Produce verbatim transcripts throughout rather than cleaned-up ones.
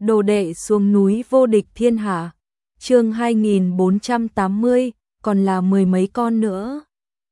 Đồ đệ xuống núi vô địch thiên hạ. Chương hai nghìn bốn trăm tám mươi, còn là mười mấy con nữa.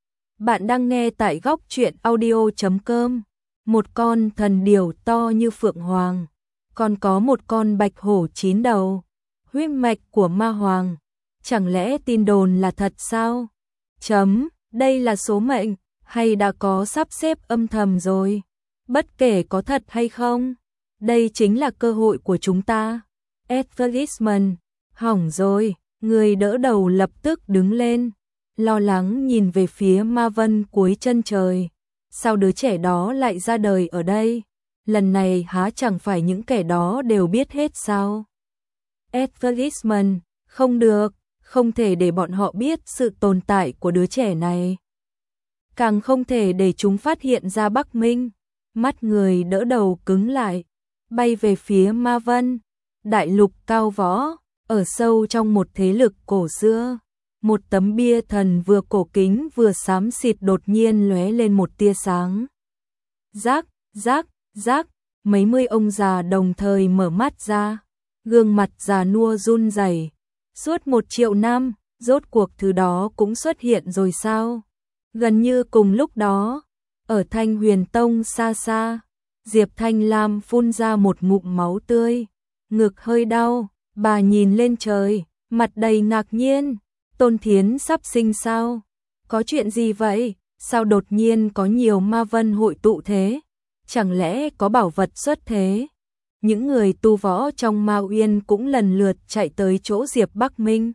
Bạn đang nghe tại góc truyện audio chấm com. Một con thần điểu to như phượng hoàng, còn có một con bạch hổ chín đầu, huyết mạch của ma hoàng. Chẳng lẽ tin đồn là thật sao? Chấm, đây là số mệnh, hay đã có sắp xếp âm thầm rồi? Bất kể có thật hay không, đây chính là cơ hội của chúng ta. Advertisement, hỏng rồi, người đỡ đầu lập tức đứng lên, lo lắng nhìn về phía ma vân cuối chân trời. Sao đứa trẻ đó lại ra đời ở đây? Lần này há chẳng phải những kẻ đó đều biết hết sao? Advertisement, không được, không thể để bọn họ biết sự tồn tại của đứa trẻ này. Càng không thể để chúng phát hiện ra Bắc Minh. Mắt người đỡ đầu cứng lại, bay về phía ma vân. Đại lục cao võ, ở sâu trong một thế lực cổ xưa. Một tấm bia thần vừa cổ kính vừa xám xịt đột nhiên lóe lên một tia sáng. Rác, rác, rác, mấy mươi ông già đồng thời mở mắt ra, gương mặt già nua run rẩy. Suốt một triệu năm, rốt cuộc thứ đó cũng xuất hiện rồi sao? Gần như cùng lúc đó, ở Thanh Huyền Tông xa xa, Diệp Thanh Lam phun ra một ngụm máu tươi, ngực hơi đau, bà nhìn lên trời, mặt đầy ngạc nhiên. Tôn Thiến sắp sinh sao? Có chuyện gì vậy? Sao đột nhiên có nhiều ma vân hội tụ thế? Chẳng lẽ có bảo vật xuất thế? Những người tu võ trong Ma Uyên cũng lần lượt chạy tới chỗ Diệp Bắc Minh.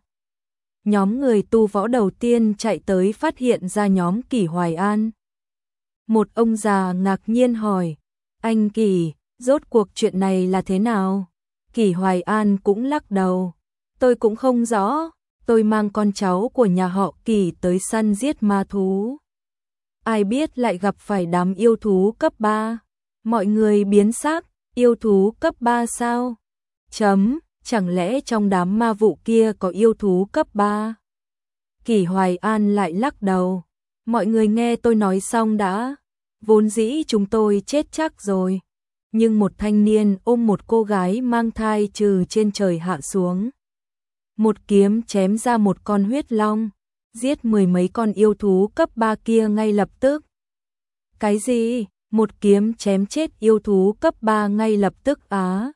Nhóm người tu võ đầu tiên chạy tới phát hiện ra nhóm Kỷ Hoài An. Một ông già ngạc nhiên hỏi, anh Kỷ, rốt cuộc chuyện này là thế nào? Kỷ Hoài An cũng lắc đầu, tôi cũng không rõ. Tôi mang con cháu của nhà họ Kỷ tới săn giết ma thú. Ai biết lại gặp phải đám yêu thú cấp ba. Mọi người biến sắc, yêu thú cấp ba sao? Chấm, chẳng lẽ trong đám ma vụ kia có yêu thú cấp ba? Kỷ Hoài An lại lắc đầu. Mọi người nghe tôi nói xong đã. Vốn dĩ chúng tôi chết chắc rồi. Nhưng một thanh niên ôm một cô gái mang thai trừ trên trời hạ xuống. Một kiếm chém ra một con huyết long, giết mười mấy con yêu thú cấp ba kia ngay lập tức. Cái gì? Một kiếm chém chết yêu thú cấp ba ngay lập tức á?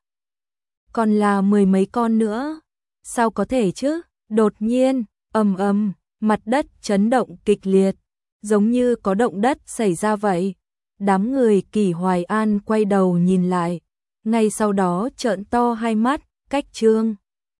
Còn là mười mấy con nữa? Sao có thể chứ? Đột nhiên, ầm ầm, mặt đất chấn động kịch liệt, giống như có động đất xảy ra vậy. Đám người Kỷ Hoài An quay đầu nhìn lại, ngay sau đó trợn to hai mắt, cách trương.